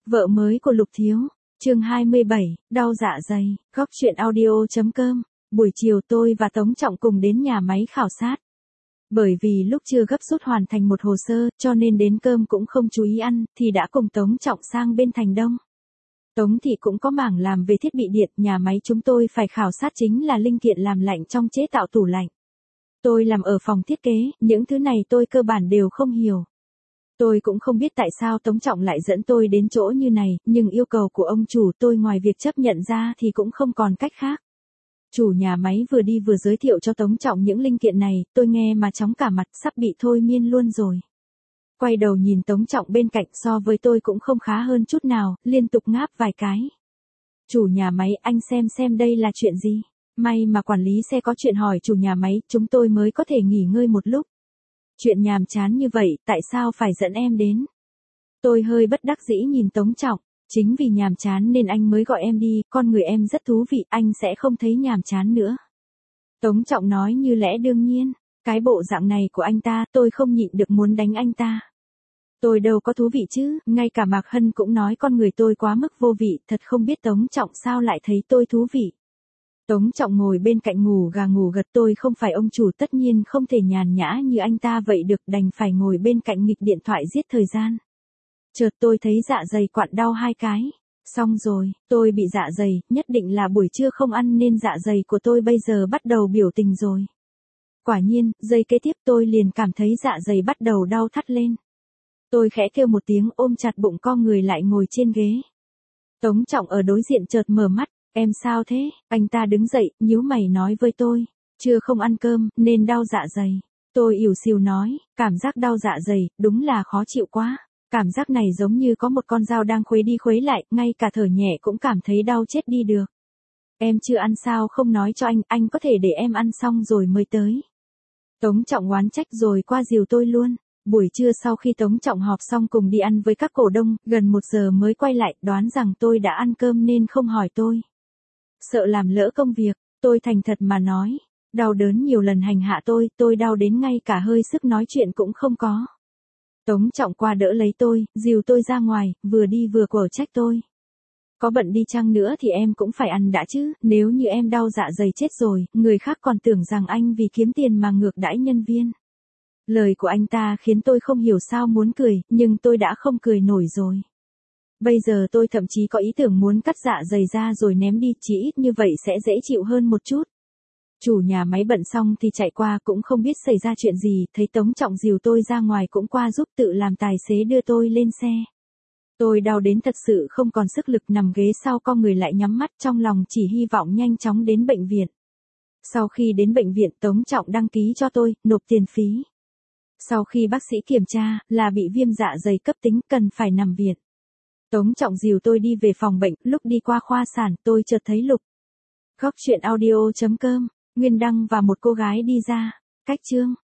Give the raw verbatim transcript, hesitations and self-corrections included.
Vợ mới của Lục Thiếu, chương hai mươi bảy, đau dạ dày, góc chuyện audio.com. Buổi chiều tôi và Tống Trọng cùng đến nhà máy khảo sát. Bởi vì lúc chưa gấp rút hoàn thành một hồ sơ, cho nên đến cơm cũng không chú ý ăn, thì đã cùng Tống Trọng sang bên Thành Đông. Tống Thị cũng có mảng làm về thiết bị điện, nhà máy chúng tôi phải khảo sát chính là linh kiện làm lạnh trong chế tạo tủ lạnh. Tôi làm ở phòng thiết kế, những thứ này tôi cơ bản đều không hiểu. Tôi cũng không biết tại sao Tống Trọng lại dẫn tôi đến chỗ như này, nhưng yêu cầu của ông chủ tôi ngoài việc chấp nhận ra thì cũng không còn cách khác. Chủ nhà máy vừa đi vừa giới thiệu cho Tống Trọng những linh kiện này, tôi nghe mà chóng cả mặt, sắp bị thôi miên luôn rồi. Quay đầu nhìn Tống Trọng bên cạnh, so với tôi cũng không khá hơn chút nào, liên tục ngáp vài cái. Chủ nhà máy, anh xem xem đây là chuyện gì. May mà quản lý xe có chuyện hỏi chủ nhà máy, chúng tôi mới có thể nghỉ ngơi một lúc. Chuyện nhàm chán như vậy, tại sao phải dẫn em đến? Tôi hơi bất đắc dĩ nhìn Tống Trọng, chính vì nhàm chán nên anh mới gọi em đi, con người em rất thú vị, anh sẽ không thấy nhàm chán nữa. Tống Trọng nói như lẽ đương nhiên, cái bộ dạng này của anh ta, tôi không nhịn được muốn đánh anh ta. Tôi đâu có thú vị chứ, ngay cả Mạc Hân cũng nói con người tôi quá mức vô vị, thật không biết Tống Trọng sao lại thấy tôi thú vị. Tống Trọng ngồi bên cạnh ngủ gà ngủ gật, tôi không phải ông chủ tất nhiên không thể nhàn nhã như anh ta vậy được, đành phải ngồi bên cạnh nghịch điện thoại giết thời gian. Chợt tôi thấy dạ dày quặn đau hai cái. Xong rồi, tôi bị dạ dày, nhất định là buổi trưa không ăn nên dạ dày của tôi bây giờ bắt đầu biểu tình rồi. Quả nhiên, giây kế tiếp tôi liền cảm thấy dạ dày bắt đầu đau thắt lên. Tôi khẽ kêu một tiếng ôm chặt bụng co người lại ngồi trên ghế. Tống Trọng ở đối diện chợt mở mắt. Em sao thế? Anh ta đứng dậy, nhíu mày nói với tôi. Chưa không ăn cơm, nên đau dạ dày. Tôi ỉu xìu nói, cảm giác đau dạ dày, đúng là khó chịu quá. Cảm giác này giống như có một con dao đang khuấy đi khuấy lại, ngay cả thở nhẹ cũng cảm thấy đau chết đi được. Em chưa ăn sao không nói cho anh, anh có thể để em ăn xong rồi mới tới. Tống Trọng oán trách rồi qua dìu tôi luôn. Buổi trưa sau khi Tống Trọng họp xong cùng đi ăn với các cổ đông, gần một giờ mới quay lại, đoán rằng tôi đã ăn cơm nên không hỏi tôi. Sợ làm lỡ công việc, tôi thành thật mà nói, đau đớn nhiều lần hành hạ tôi, tôi đau đến ngay cả hơi sức nói chuyện cũng không có. Tống Trọng qua đỡ lấy tôi, dìu tôi ra ngoài, vừa đi vừa quở trách tôi. Có bận đi chăng nữa thì em cũng phải ăn đã chứ, nếu như em đau dạ dày chết rồi, người khác còn tưởng rằng anh vì kiếm tiền mà ngược đãi nhân viên. Lời của anh ta khiến tôi không hiểu sao muốn cười, nhưng tôi đã không cười nổi rồi. Bây giờ tôi thậm chí có ý tưởng muốn cắt dạ dày ra rồi ném đi, chỉ ít như vậy sẽ dễ chịu hơn một chút. Chủ nhà máy bận xong thì chạy qua cũng không biết xảy ra chuyện gì, thấy Tống Trọng dìu tôi ra ngoài cũng qua giúp tự làm tài xế đưa tôi lên xe. Tôi đau đến thật sự không còn sức lực, nằm ghế sau co người lại nhắm mắt, trong lòng chỉ hy vọng nhanh chóng đến bệnh viện. Sau khi đến bệnh viện, Tống Trọng đăng ký cho tôi, nộp tiền phí. Sau khi bác sĩ kiểm tra, là bị viêm dạ dày cấp tính, cần phải nằm viện. Tống Trọng dìu tôi đi về phòng bệnh, lúc đi qua khoa sản, tôi chợt thấy Lục. Góc chuyện audio.com, Nguyên Đăng và một cô gái đi ra. Cách chương